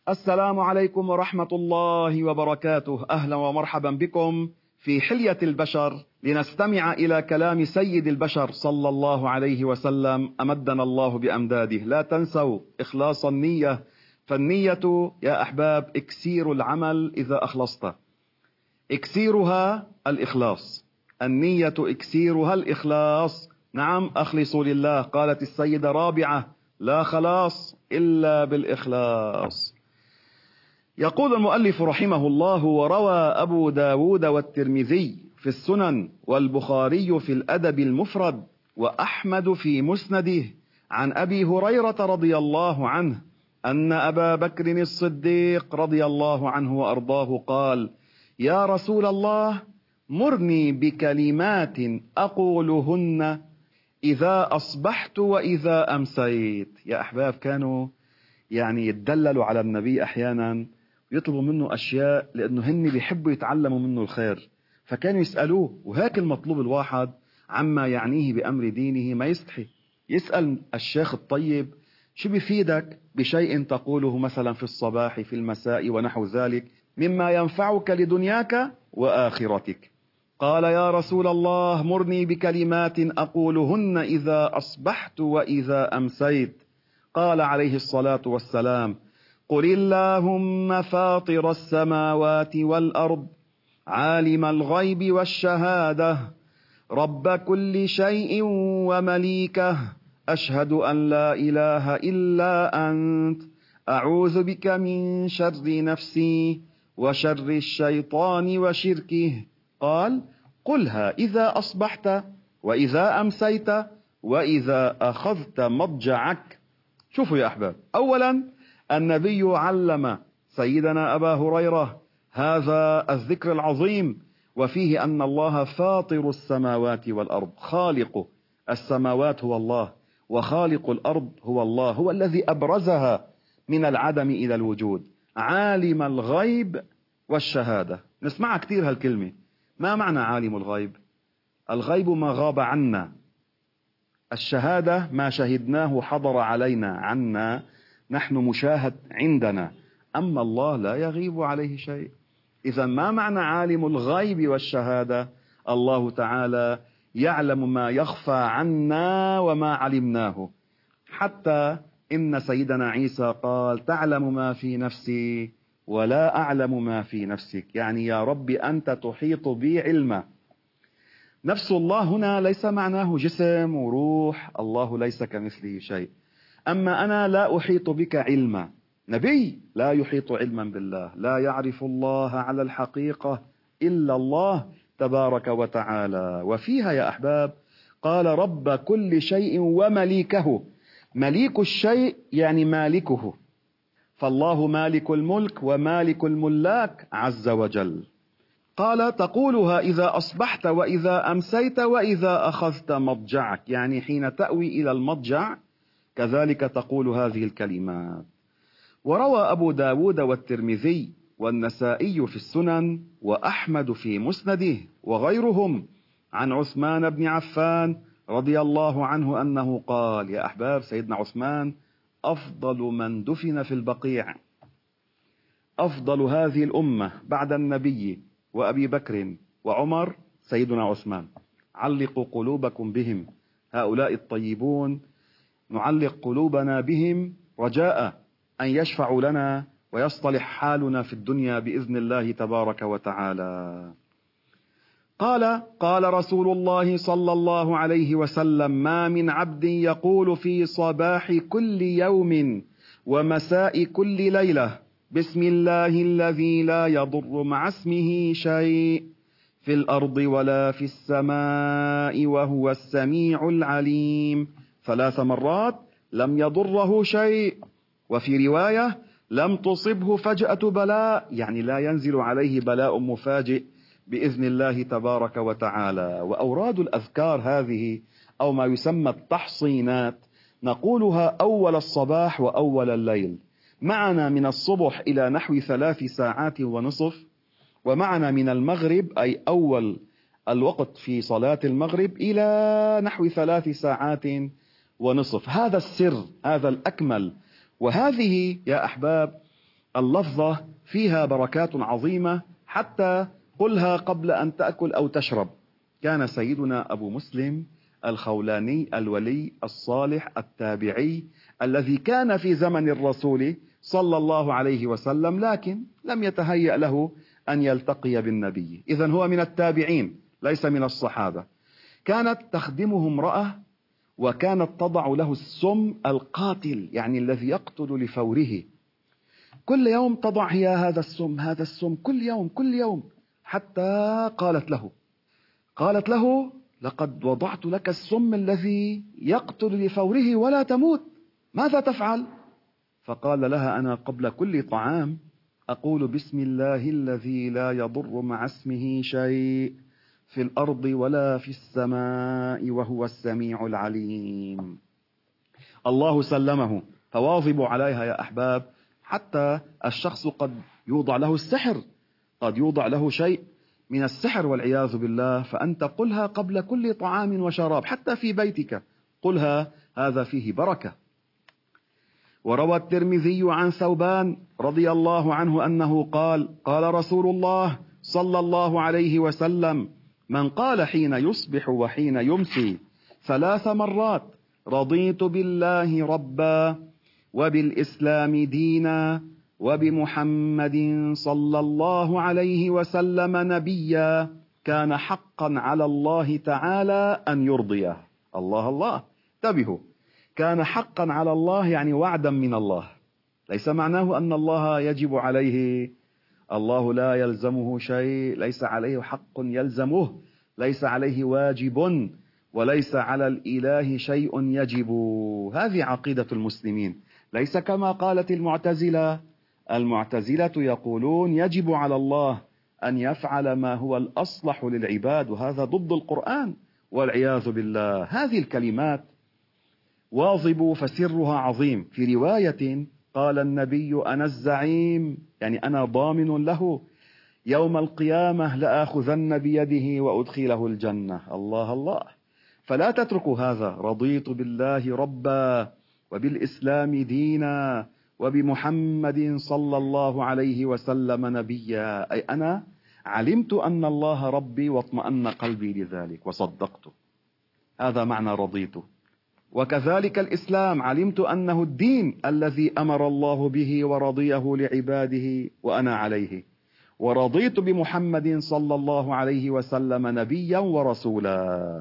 السلام عليكم ورحمة الله وبركاته. أهلا ومرحبا بكم في حلية البشر لنستمع إلى كلام سيد البشر صلى الله عليه وسلم، أمدنا الله بأمداده. لا تنسوا إخلاص النية، فالنية يا أحباب إكسير العمل إذا أخلصت، إكسيرها الإخلاص، النية إكسيرها الإخلاص. نعم، أخلصوا لله. قالت السيدة رابعة: لا خلاص إلا بالإخلاص. يقول المؤلف رحمه الله: وروى أبو داود والترمذي في السنن والبخاري في الأدب المفرد وأحمد في مسنده عن أبي هريرة رضي الله عنه أن أبا بكر الصديق رضي الله عنه وأرضاه قال: يا رسول الله، مرني بكلمات أقولهن إذا أصبحت وإذا أمسيت. يا أحباب، كانوا يتدللوا على النبي أحيانا ويطلبوا منه أشياء لأنه هن بيحبوا يتعلموا منه الخير، فكانوا يسألوه. وهيك المطلوب الواحد عما يعنيه بأمر دينه ما يستحي يسأل الشيخ الطيب: شو بيفيدك بشيء تقوله مثلا في الصباح في المساء ونحو ذلك مما ينفعك لدنياك وآخرتك؟ قال: يا رسول الله، مرني بكلمات أقولهن إذا أصبحت وإذا أمسيت. قال عليه الصلاة والسلام: قل اللهم فاطر السماوات والأرض، عالم الغيب والشهادة، رب كل شيء ومليكه، أشهد أن لا إله إلا أنت، أعوذ بك من شر نفسي وشر الشيطان وشركه. قال: قلها إذا أصبحت وإذا أمسيت وإذا أخذت مضجعك. شوفوا يا أحباب، أولا النبي علم سيدنا أبا هريرة هذا الذكر العظيم، وفيه أن الله فاطر السماوات والأرض، خالق السماوات هو الله، وخالق الأرض هو الله، هو الذي أبرزها من العدم إلى الوجود. عالم الغيب والشهادة، نسمعها كثير هالكلمة. ما معنى عالم الغيب؟ الغيب ما غاب عنا، الشهادة ما شهدناه حضر علينا عنا، نحن مشاهد عندنا، أما الله لا يغيب عليه شيء. إذا ما معنى عالم الغيب والشهادة؟ الله تعالى يعلم ما يخفى عنا وما علمناه، حتى إن سيدنا عيسى قال: تعلم ما في نفسي ولا أعلم ما في نفسك. يعني يا رب أنت تحيط بي علما. نفس الله هنا ليس معناه جسم وروح، الله ليس كمثله شيء. أما أنا لا أحيط بك علما، نبي لا يحيط علما بالله، لا يعرف الله على الحقيقة إلا الله تبارك وتعالى. وفيها يا أحباب قال: رب كل شيء ومليكه. مليك الشيء يعني مالكه، فالله مالك الملك ومالك الملاك عز وجل. قال: تقولها إذا أصبحت وإذا أمسيت وإذا أخذت مضجعك، يعني حين تأوي إلى المضجع كذلك تقول هذه الكلمات. وروى أبو داود والترمذي والنسائي في السنن وأحمد في مسنده وغيرهم عن عثمان بن عفان رضي الله عنه أنه قال. يا أحباب، سيدنا عثمان أفضل من دفن في البقيع، أفضل هذه الأمة بعد النبي وأبي بكر وعمر سيدنا عثمان. علقوا قلوبكم بهم، هؤلاء الطيبون نعلق قلوبنا بهم رجاء أن يشفعوا لنا ويصطلح حالنا في الدنيا بإذن الله تبارك وتعالى. قال رسول الله صلى الله عليه وسلم: ما من عبد يقول في صباح كل يوم ومساء كل ليلة: بسم الله الذي لا يضر مع اسمه شيء في الأرض ولا في السماء وهو السميع العليم 3 مرات لم يضره شيء. وفي رواية: لم تصبه فجأة بلاء، يعني لا ينزل عليه بلاء مفاجئ بإذن الله تبارك وتعالى. وأوراد الأذكار هذه أو ما يسمى التحصينات نقولها أول الصباح وأول الليل. معنا من الصبح إلى نحو 3 ساعات ونصف، ومعنا من المغرب أي أول الوقت في صلاة المغرب إلى نحو 3 ساعات ونصف. هذا السر، هذا الأكمل. وهذه يا أحباب اللفظة فيها بركات عظيمة، حتى قلها قبل أن تأكل أو تشرب. كان سيدنا أبو مسلم الخولاني الولي الصالح التابعي الذي كان في زمن الرسول صلى الله عليه وسلم، لكن لم يتهيأ له أن يلتقي بالنبي، إذن هو من التابعين ليس من الصحابة. كانت تخدمه امرأة، وكانت تضع له السم القاتل، يعني الذي يقتل لفوره. كل يوم تضع هي هذا السم كل يوم، حتى قالت له لقد وضعت لك السم الذي يقتل لفوره ولا تموت، ماذا تفعل؟ فقال لها: أنا قبل كل طعام أقول بسم الله الذي لا يضر مع اسمه شيء في الأرض ولا في السماء وهو السميع العليم. الله سلمه، فواظبوا عليها يا أحباب. حتى الشخص قد يوضع له السحر، قد يوضع له شيء من السحر والعياذ بالله، فأنت قلها قبل كل طعام وشراب، حتى في بيتك قلها، هذا فيه بركة. وروى الترمذي عن ثوبان رضي الله عنه أنه قال: قال رسول الله صلى الله عليه وسلم: من قال حين يصبح وحين يمسي 3 مرات رضيت بالله ربا وبالإسلام دينا وبمحمد صلى الله عليه وسلم نبيا كان حقا على الله تعالى أن يرضيه. الله الله، انتبهوا، كان حقا على الله يعني وعدا من الله، ليس معناه أن الله يجب عليه. الله لا يلزمه شيء، ليس عليه حق يلزمه، ليس عليه واجب، وليس على الإله شيء يجب. هذه عقيدة المسلمين، ليس كما قالت المعتزلة. المعتزلة يقولون يجب على الله أن يفعل ما هو الأصلح للعباد، وهذا ضد القرآن والعياذ بالله. هذه الكلمات واظبوا فسرها عظيم. في رواية قال النبي: أنا الزعيم، يعني أنا ضامن له يوم القيامة لآخذن بيده وأدخله الجنة. الله الله، فلا تتركوا هذا. رضيت بالله ربا وبالإسلام دينا وبمحمد صلى الله عليه وسلم نبيا، أي أنا علمت أن الله ربي واطمأن قلبي لذلك وصدقته، هذا معنى رضيت. وكذلك الإسلام، علمت أنه الدين الذي أمر الله به ورضيه لعباده وأنا عليه، ورضيت بمحمد صلى الله عليه وسلم نبيا ورسولا.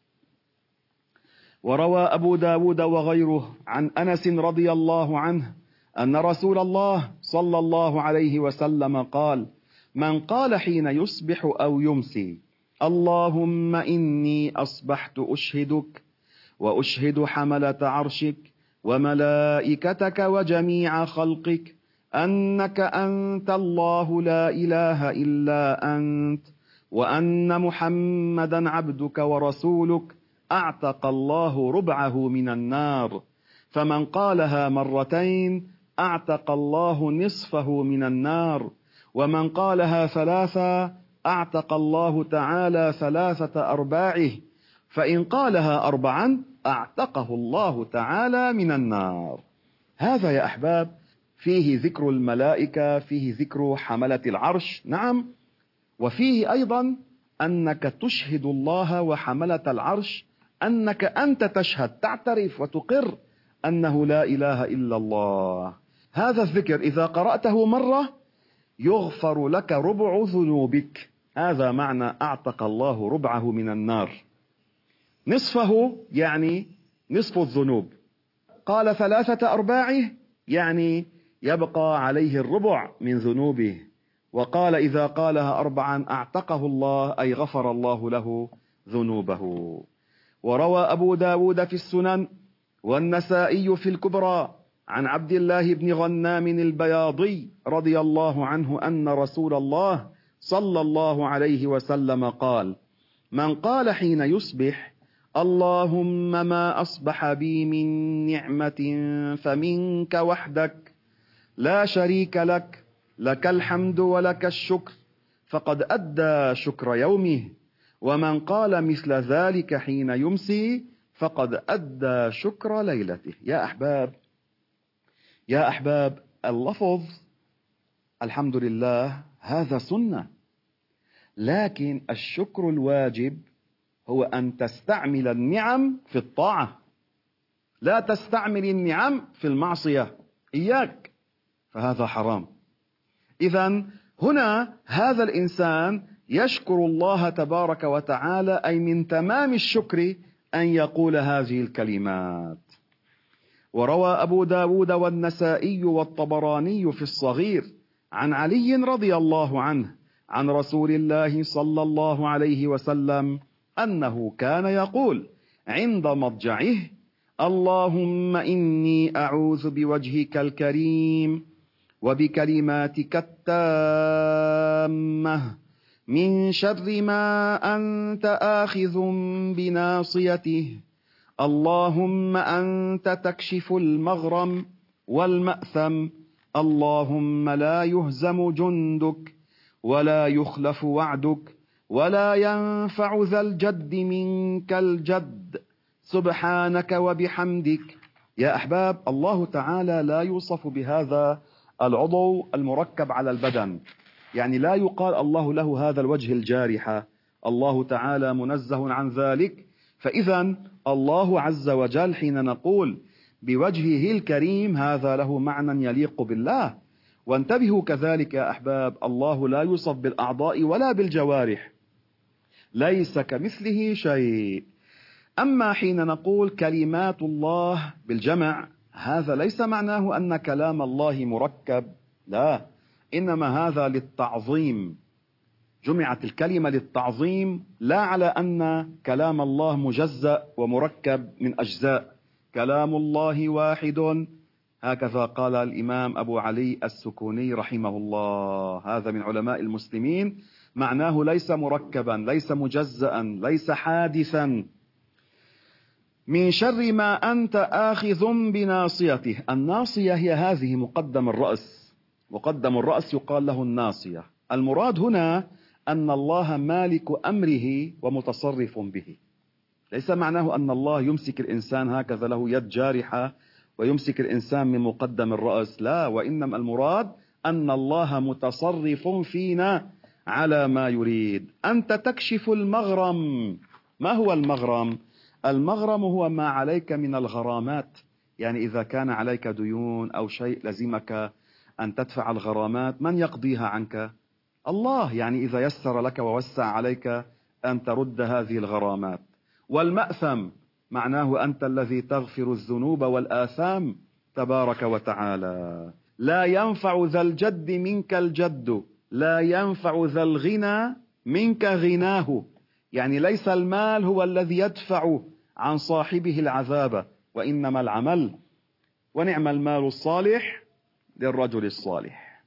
وروى أبو داود وغيره عن أنس رضي الله عنه أن رسول الله صلى الله عليه وسلم قال: من قال حين يصبح أو يمسي: اللهم إني أصبحت أشهدك وأشهد حملة عرشك وملائكتك وجميع خلقك أنك أنت الله لا إله إلا أنت، وأن محمدا عبدك ورسولك، أعتق الله ربعه من النار. فمن قالها 2 أعتق الله نصفه من النار، ومن قالها 3 أعتق الله تعالى 3 أرباعه، فإن قالها 4 أعتقه الله تعالى من النار. هذا يا أحباب فيه ذكر الملائكة، فيه ذكر حملة العرش، نعم، وفيه أيضا أنك تشهد الله وحملة العرش، أنك أنت تشهد، تعترف وتقر أنه لا إله إلا الله. هذا الذكر إذا قرأته مرة يغفر لك ربع ذنوبك، هذا معنى أعتق الله ربعه من النار. نصفه يعني نصف الذنوب، قال 3 أرباعه يعني يبقى عليه الربع من ذنوبه، وقال إذا قالها 4 أعتقه الله، أي غفر الله له ذنوبه. وروى أبو داود في السنن والنسائي في الكبرى عن عبد الله بن غنام البياضي رضي الله عنه أن رسول الله صلى الله عليه وسلم قال: من قال حين يصبح: اللهم ما أصبح بي من نعمة فمنك وحدك لا شريك لك، لك الحمد ولك الشكر، فقد أدى شكر يومه. ومن قال مثل ذلك حين يمسي فقد أدى شكر ليلته. يا أحباب اللفظ الحمد لله هذا سنة، لكن الشكر الواجب هو أن تستعمل النعم في الطاعة، لا تستعمل النعم في المعصية، إياك، فهذا حرام. إذن هنا هذا الإنسان يشكر الله تبارك وتعالى، أي من تمام الشكر أن يقول هذه الكلمات. وروى أبو داود والنسائي والطبراني في الصغير عن علي رضي الله عنه عن رسول الله صلى الله عليه وسلم أنه كان يقول عند مضجعه: اللهم إني أعوذ بوجهك الكريم وبكلماتك التامة من شر ما أنت آخذ بناصيته، اللهم أنت تكشف المغرم والمأثم، اللهم لا يهزم جندك ولا يخلف وعدك ولا ينفع ذا الجد منك الجد، سبحانك وبحمدك. يا أحباب، الله تعالى لا يوصف بهذا العضو المركب على البدن، يعني لا يقال الله له هذا الوجه الجارحة، الله تعالى منزه عن ذلك. فإذا الله عز وجل حين نقول بوجهه الكريم هذا له معنى يليق بالله. وانتبهوا كذلك يا أحباب، الله لا يوصف بالأعضاء ولا بالجوارح، ليس كمثله شيء. أما حين نقول كلمات الله بالجمع، هذا ليس معناه أن كلام الله مركب، لا، إنما هذا للتعظيم، جمعت الكلمة للتعظيم، لا على أن كلام الله مجزأ ومركب من أجزاء. كلام الله واحد، هكذا قال الإمام أبو علي السكوني رحمه الله، هذا من علماء المسلمين، معناه ليس مركبا، ليس مجزأ، ليس حادثا. من شر ما أنت آخذ بناصيته، الناصية هي هذه مقدم الرأس، مقدم الرأس يقال له الناصية. المراد هنا أن الله مالك أمره ومتصرف به، ليس معناه أن الله يمسك الإنسان هكذا له يد جارحة ويمسك الإنسان من مقدم الرأس، لا، وإنما المراد أن الله متصرف فينا على ما يريد. أنت تكشف المغرم. ما هو المغرم؟ المغرم هو ما عليك من الغرامات، يعني إذا كان عليك ديون أو شيء لزمك أن تدفع الغرامات، من يقضيها عنك؟ الله، يعني إذا يسر لك ووسع عليك أن ترد هذه الغرامات. والمأثم معناه أنت الذي تغفر الذنوب والآثام تبارك وتعالى. لا ينفع ذا الجد منك الجد، لا ينفع ذا الغنى منك غناه، يعني ليس المال هو الذي يدفع عن صاحبه العذاب، وإنما العمل. ونعم المال الصالح للرجل الصالح.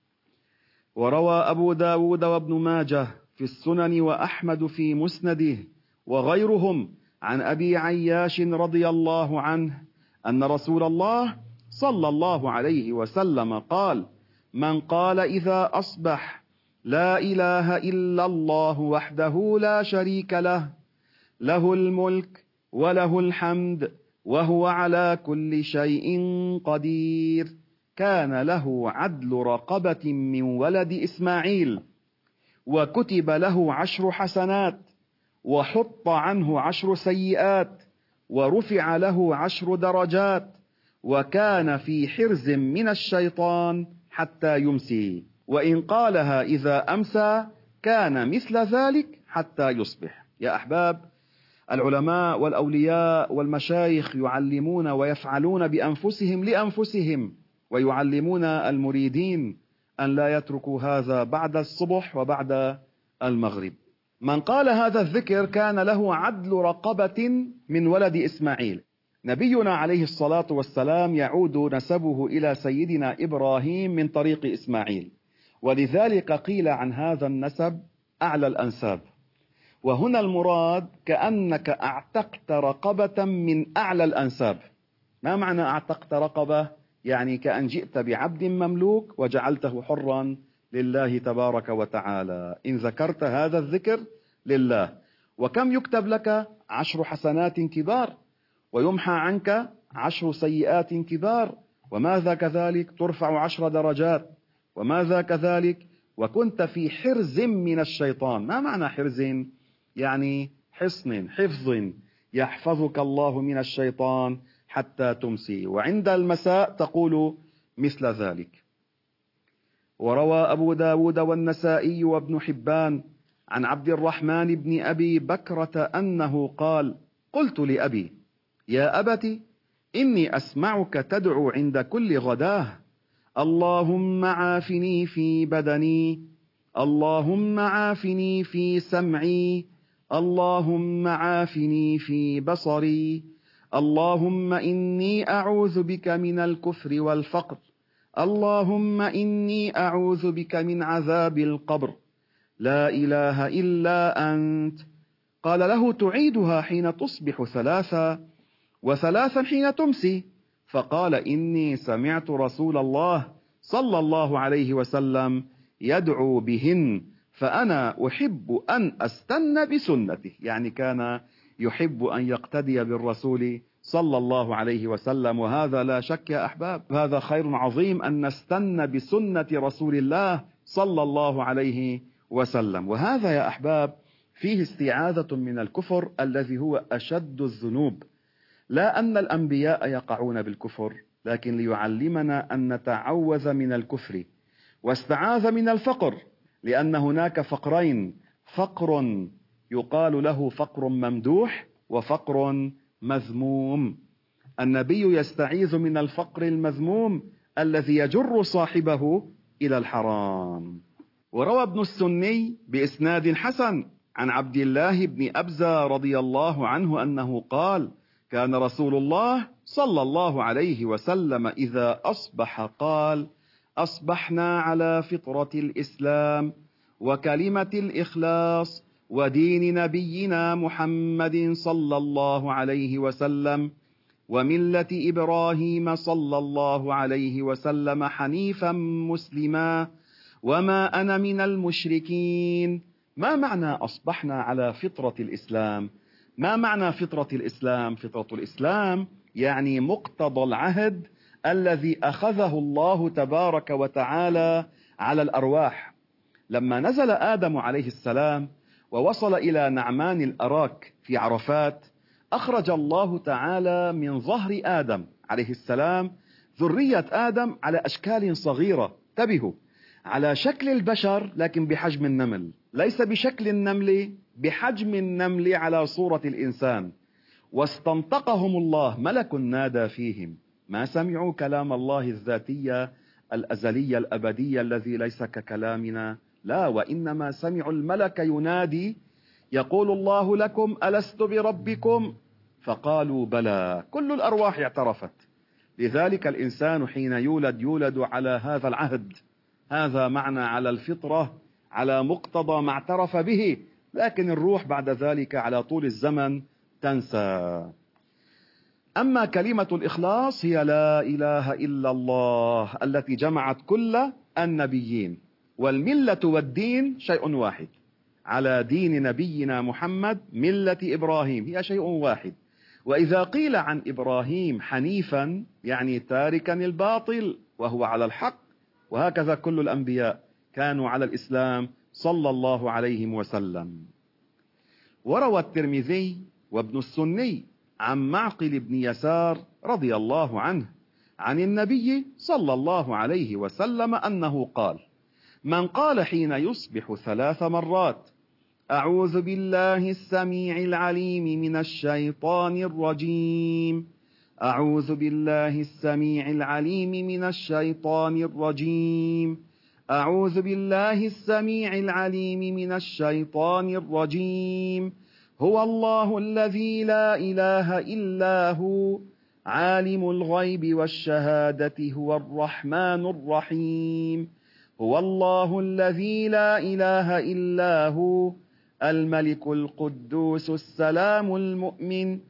وروى أبو داود وابن ماجه في السنن وأحمد في مسنده وغيرهم عن أبي عياش رضي الله عنه أن رسول الله صلى الله عليه وسلم قال: من قال إذا أصبح لا إله إلا الله وحده لا شريك له، له الملك وله الحمد وهو على كل شيء قدير، كان له عدل رقبة من ولد إسماعيل، وكتب له 10 حسنات، وحط عنه 10 سيئات، ورفع له 10 درجات، وكان في حرز من الشيطان حتى يمسي، وإن قالها إذا أمسى كان مثل ذلك حتى يصبح. يا أحباب، العلماء والأولياء والمشايخ يعلمون ويفعلون بأنفسهم لأنفسهم، ويعلمون المريدين أن لا يتركوا هذا بعد الصبح وبعد المغرب. من قال هذا الذكر كان له عدل رقبة من ولد إسماعيل. نبينا عليه الصلاة والسلام يعود نسبه إلى سيدنا إبراهيم من طريق إسماعيل، ولذلك قيل عن هذا النسب أعلى الأنساب. وهنا المراد كأنك اعتقت رقبة من أعلى الأنساب. ما معنى اعتقت رقبة؟ يعني كأن جئت بعبد مملوك وجعلته حرا لله تبارك وتعالى، إن ذكرت هذا الذكر لله. وكم يكتب لك 10 حسنات كبار، ويمحى عنك 10 سيئات كبار، وماذا كذلك ترفع 10 درجات، وماذا كذلك؟ وكنت في حرز من الشيطان. ما معنى حرز؟ يعني حصن، حفظ، يحفظك الله من الشيطان حتى تمسي، وعند المساء تقول مثل ذلك. وروى أبو داود والنسائي وابن حبان عن عبد الرحمن بن أبي بكرة أنه قال: قلت لأبي: يا أبت، إني أسمعك تدعو عند كل غداه: اللهم عافني في بدني، اللهم عافني في سمعي، اللهم عافني في بصري، اللهم إني أعوذ بك من الكفر والفقر، اللهم إني أعوذ بك من عذاب القبر، لا إله إلا أنت. قال له: تعيدها حين تصبح ثلاثا، وثلاثا حين تمسي. فقال: إني سمعت رسول الله صلى الله عليه وسلم يدعو بهن، فأنا أحب أن أستن بسنته. يعني كان يحب أن يقتدي بالرسول صلى الله عليه وسلم، وهذا لا شك يا أحباب هذا خير عظيم أن نستن بسنة رسول الله صلى الله عليه وسلم. وهذا يا أحباب فيه استعاذة من الكفر الذي هو أشد الذنوب، لا أن الأنبياء يقعون بالكفر، لكن ليعلمنا أن نتعوذ من الكفر. واستعاذ من الفقر، لأن هناك فقرين: فقر يقال له فقر ممدوح، وفقر مذموم. النبي يستعيذ من الفقر المذموم الذي يجر صاحبه إلى الحرام. وروى ابن السني بإسناد حسن عن عبد الله بن أبزة رضي الله عنه أنه قال: كان رسول الله صلى الله عليه وسلم إذا أصبح قال: أصبحنا على فطرة الإسلام وكلمة الإخلاص ودين نبينا محمد صلى الله عليه وسلم وملة إبراهيم صلى الله عليه وسلم حنيفا مسلما وما أنا من المشركين. ما معنى أصبحنا على فطرة الإسلام؟ ما معنى فطرة الإسلام؟ فطرة الإسلام يعني مقتضى العهد الذي أخذه الله تبارك وتعالى على الأرواح. لما نزل آدم عليه السلام ووصل إلى نعمان الأراك في عرفات، أخرج الله تعالى من ظهر آدم عليه السلام ذرية آدم على أشكال صغيرة، انتبهوا، على شكل البشر لكن بحجم النمل، ليس بشكل النمل، بحجم النمل على صورة الإنسان. واستنطقهم الله، ملك نادى فيهم، ما سمعوا كلام الله الذاتية الأزلية الأبدية الذي ليس ككلامنا، لا، وإنما سمعوا الملك ينادي يقول: الله لكم ألست بربكم؟ فقالوا بلى. كل الأرواح اعترفت. لذلك الإنسان حين يولد على هذا العهد، هذا معنى على الفطرة، على مقتضى ما اعترف به، لكن الروح بعد ذلك على طول الزمن تنسى. أما كلمة الإخلاص هي لا إله إلا الله التي جمعت كل النبيين، والملة والدين شيء واحد، على دين نبينا محمد ملة إبراهيم هي شيء واحد. وإذا قيل عن إبراهيم حنيفا يعني تاركا الباطل وهو على الحق، وهكذا كل الأنبياء كانوا على الإسلام صلى الله عليه وسلم. وروى الترمذي وابن السني عن معقل بن يسار رضي الله عنه عن النبي صلى الله عليه وسلم أنه قال: من قال حين يصبح 3 مرات: أعوذ بالله السميع العليم من الشيطان الرجيم، أعوذ بالله السميع العليم من الشيطان الرجيم، أعوذ بالله السميع العليم من الشيطان الرجيم، هو الله الذي لا إله إلا هو عالم الغيب والشهادة هو الرحمن الرحيم، هو الله الذي لا إله إلا هو الملك القدوس السلام المؤمن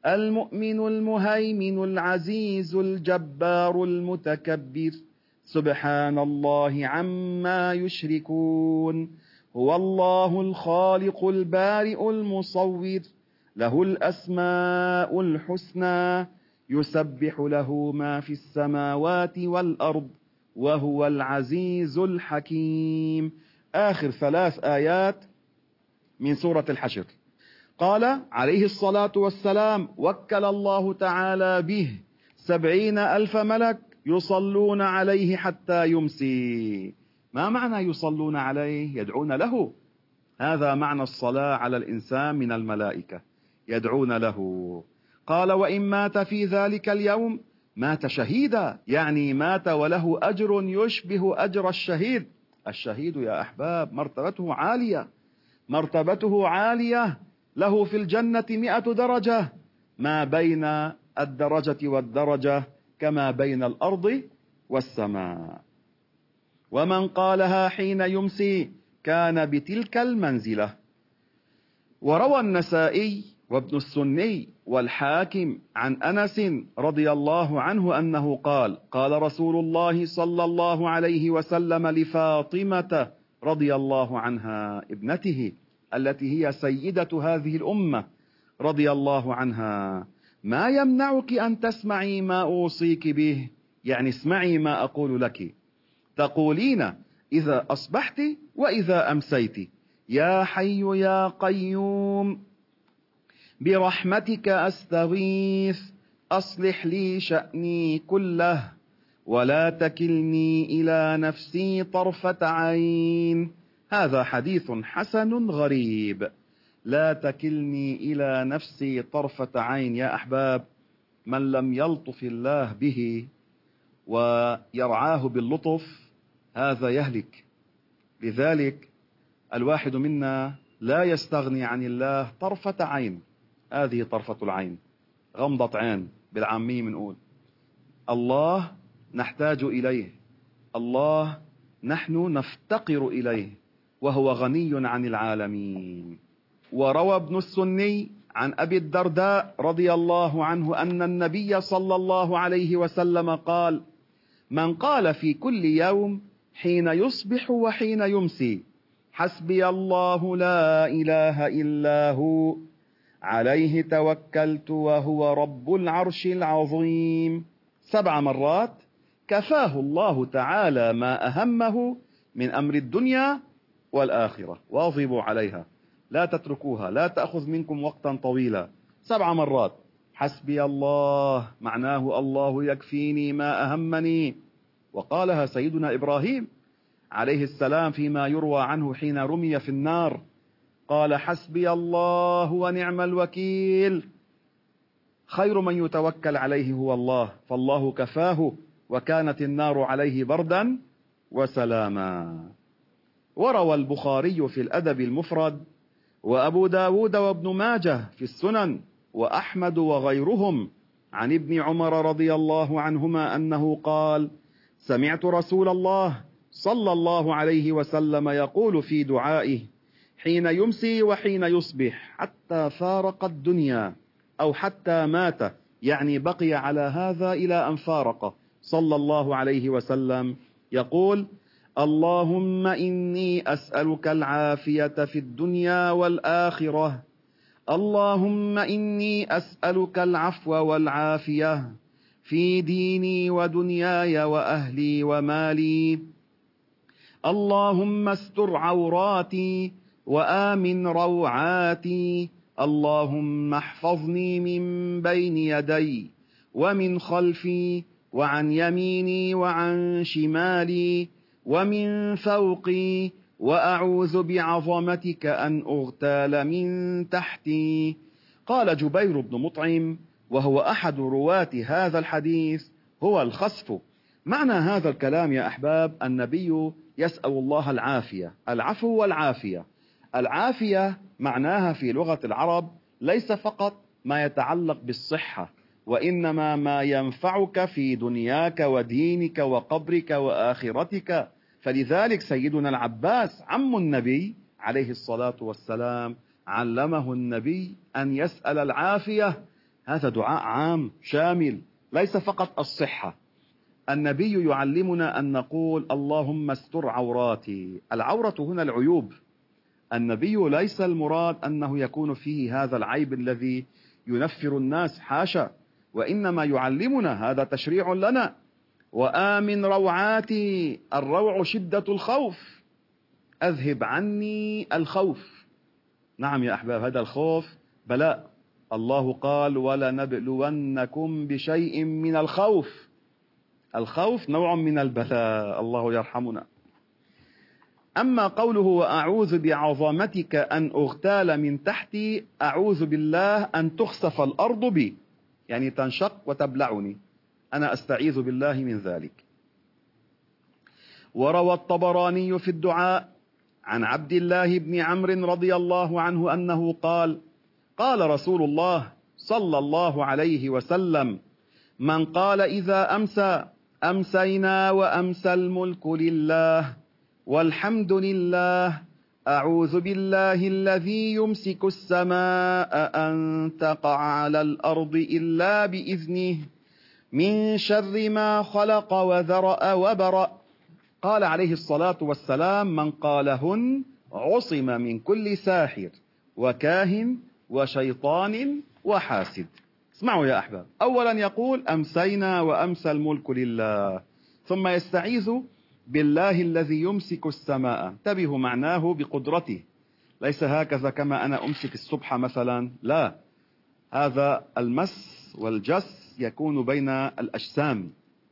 المهيمن العزيز الجبار المتكبر، سبحان الله عما يشركون، هو الله الخالق البارئ المصور، له الأسماء الحسنى، يسبح له ما في السماوات والأرض، وهو العزيز الحكيم. آخر 3 آيات من سورة الحشر. قال عليه الصلاة والسلام: وكل الله تعالى به 70,000 ملك يصلون عليه حتى يمسي. ما معنى يصلون عليه؟ يدعون له. هذا معنى الصلاة على الإنسان من الملائكة، يدعون له. قال: وإن مات في ذلك اليوم مات شهيدا، يعني مات وله أجر يشبه أجر الشهيد. الشهيد يا أحباب مرتبته عالية، مرتبته عالية، له في الجنة 100 درجة، ما بين الدرجة والدرجة كما بين الأرض والسماء. ومن قالها حين يمسي كان بتلك المنزلة. وروى النسائي وابن السني والحاكم عن أنس رضي الله عنه أنه قال: قال رسول الله صلى الله عليه وسلم لفاطمة رضي الله عنها ابنته التي هي سيدة هذه الأمة رضي الله عنها: ما يمنعك أن تسمعي ما أوصيك به، يعني اسمعي ما أقول لك، تقولين إذا أصبحت وإذا أمسيت: يا حي يا قيوم برحمتك أستغيث أصلح لي شأني كله ولا تكلني إلى نفسي طرفة عين. هذا حديث حسن غريب. لا تكلني إلى نفسي طرفة عين. يا أحباب، من لم يلطف الله به ويرعاه باللطف هذا يهلك. لذلك الواحد منا لا يستغني عن الله طرفة عين. هذه طرفة العين، غمضة عين بالعامية بنقول. الله نحتاج إليه، الله نحن نفتقر إليه، وهو غني عن العالمين. وروى ابن السني عن أبي الدرداء رضي الله عنه أن النبي صلى الله عليه وسلم قال: من قال في كل يوم حين يصبح وحين يمسي: حسبي الله لا إله إلا هو عليه توكلت وهو رب العرش العظيم 7 مرات، كفاه الله تعالى ما أهمه من أمر الدنيا والآخرة. واظبوا عليها، لا تتركوها، لا تأخذ منكم وقتا طويلا. 7 مرات حسبي الله، معناه الله يكفيني ما أهمني. وقالها سيدنا إبراهيم عليه السلام فيما يروى عنه حين رمي في النار، قال: حسبي الله ونعم الوكيل. خير من يتوكل عليه هو الله، فالله كفاه وكانت النار عليه بردا وسلاما. وروى البخاري في الأدب المفرد وأبو داود وابن ماجه في السنن وأحمد وغيرهم عن ابن عمر رضي الله عنهما أنه قال: سمعت رسول الله صلى الله عليه وسلم يقول في دعائه حين يمسي وحين يصبح حتى فارق الدنيا أو حتى مات، يعني بقي على هذا إلى أن فارق صلى الله عليه وسلم، يقول: اللهم إني أسألك العافية في الدنيا والآخرة، اللهم إني أسألك العفو والعافية في ديني ودنياي وأهلي ومالي، اللهم استر عوراتي وآمن روعاتي، اللهم احفظني من بين يدي ومن خلفي وعن يميني وعن شمالي ومن فوقي، وأعوذ بعظمتك أن أغتال من تحتي. قال جبير بن مطعم وهو أحد رواة هذا الحديث: هو الخسف. معنى هذا الكلام يا أحباب، النبي يسأل الله العافية، العفو والعافية. العافية معناها في لغة العرب ليس فقط ما يتعلق بالصحة، وإنما ما ينفعك في دنياك ودينك وقبرك وآخرتك. فلذلك سيدنا العباس عم النبي عليه الصلاة والسلام علمه النبي أن يسأل العافية. هذا دعاء عام شامل، ليس فقط الصحة. النبي يعلمنا أن نقول: اللهم استر عوراتي. العورة هنا العيوب. النبي ليس المراد أنه يكون فيه هذا العيب الذي ينفر الناس، حاشا، وإنما يعلمنا، هذا تشريع لنا، وآمن روعاتي. الروع شدة الخوف، أذهب عني الخوف. نعم يا أحباب، هذا الخوف بلاء. الله قال ولنبلونكم بشيء من الخوف. الخوف نوع من البلاء، الله يرحمنا. أما قوله وأعوذ بعظمتك أن أغتال من تحتي، أعوذ بالله أن تخسف الأرض بي، يعني تنشق وتبلعني، أنا أستعيذ بالله من ذلك. وروى الطبراني في الدعاء عن عبد الله بن عمرو رضي الله عنه أنه قال: قال رسول الله صلى الله عليه وسلم: من قال إذا أمسى: أمسينا وأمسى الملك لله والحمد لله، أعوذ بالله الذي يمسك السماء أن تقع على الأرض إلا بإذنه، من شر ما خلق وذرأ وبرأ. قال عليه الصلاة والسلام: من قالهن عصم من كل ساحر وكاهن وشيطان وحاسد. اسمعوا يا أحباب، أولا يقول أمسينا وأمسى الملك لله، ثم يستعيذ بالله الذي يمسك السماء. انتبهوا، معناه بقدرته، ليس هكذا كما أنا أمسك السبحة مثلا، لا، هذا المس والجس يكون بين الأجسام،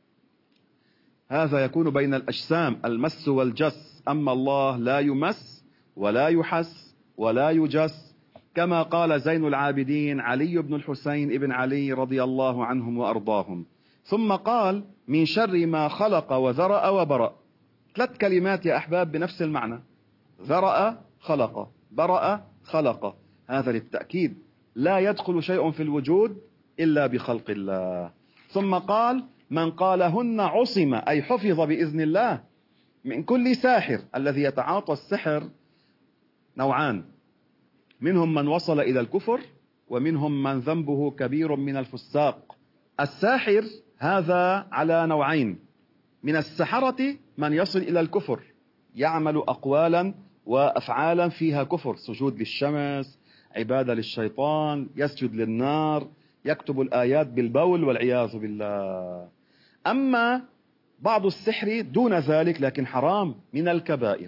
هذا يكون بين الأجسام، المس والجس. أما الله لا يمس ولا يحس ولا يجس، كما قال زين العابدين علي بن الحسين ابن علي رضي الله عنهم وأرضاهم. ثم قال: من شر ما خلق وذرأ وبرأ. 3 كلمات يا أحباب بنفس المعنى، ذرأ خلق، برأ خلق، هذا للتأكيد، لا يدخل شيء في الوجود إلا بخلق الله. ثم قال: من قالهن عصم، أي حفظ بإذن الله من كل ساحر. الذي يتعاطى السحر نوعان، منهم من وصل إلى الكفر، ومنهم من ذنبه كبير من الفساق. الساحر هذا على نوعين: من السحرة من يصل إلى الكفر، يعمل أقوالا وأفعالا فيها كفر، سجود للشمس، عبادة للشيطان، يسجد للنار، يكتب الآيات بالبول والعياذ بالله. أما بعض السحر دون ذلك لكن حرام، من الكبائر.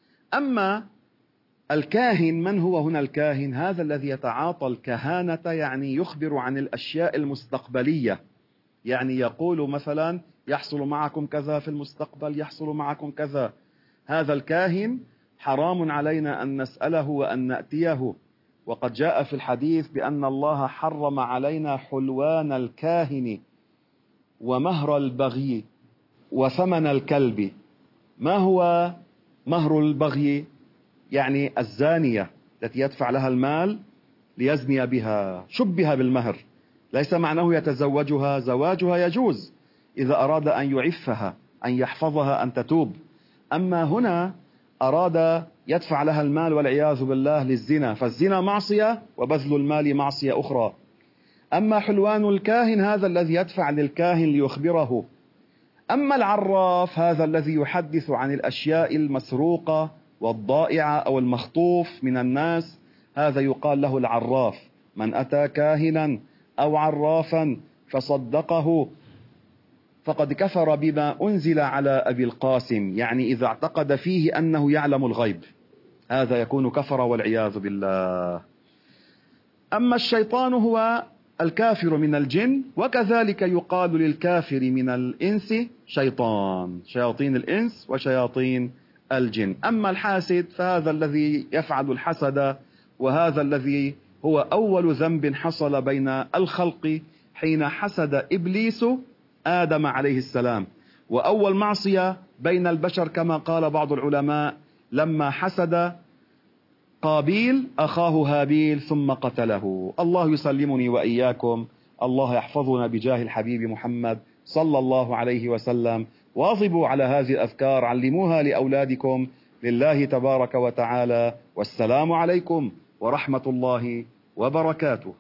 أما الكاهن، من هو هنا الكاهن؟ هذا الذي يتعاطى الكهانة، يعني يخبر عن الأشياء المستقبلية، يعني يقول مثلا يحصل معكم كذا في المستقبل، يحصل معكم كذا. هذا الكاهن حرام علينا أن نسأله وأن نأتيه، وقد جاء في الحديث بأن الله حرم علينا حلوان الكاهن ومهر البغي وثمن الكلب. ما هو مهر البغي؟ يعني الزانية التي يدفع لها المال ليزني بها، شبه بالمهر، ليس معناه يتزوجها، زواجها يجوز إذا أراد أن يعفها، أن يحفظها، أن تتوب. أما هنا أراد يدفع لها المال والعياذ بالله للزنا، فالزنا معصية وبذل المال معصية أخرى. أما حلوان الكاهن هذا الذي يدفع للكاهن ليخبره. أما العراف هذا الذي يحدث عن الأشياء المسروقة والضائعة أو المخطوف من الناس، هذا يقال له العراف. من أتى كاهنا أو عرافا فصدقه فقد كفر بما أنزل على أبي القاسم، يعني إذا اعتقد فيه أنه يعلم الغيب، هذا يكون كفر والعياذ بالله. أما الشيطان هو الكافر من الجن، وكذلك يقال للكافر من الإنس شيطان، شياطين الإنس وشياطين الجن. أما الحاسد فهذا الذي يفعل الحسد، وهذا الذي هو أول ذنب حصل بين الخلق حين حسد إبليس آدم عليه السلام، وأول معصية بين البشر كما قال بعض العلماء لما حسد قابيل أخاه هابيل ثم قتله. الله يسلمني وإياكم، الله يحفظنا بجاه الحبيب محمد صلى الله عليه وسلم. واظبوا على هذه الأذكار، علموها لأولادكم، لله تبارك وتعالى. والسلام عليكم ورحمة الله وبركاته.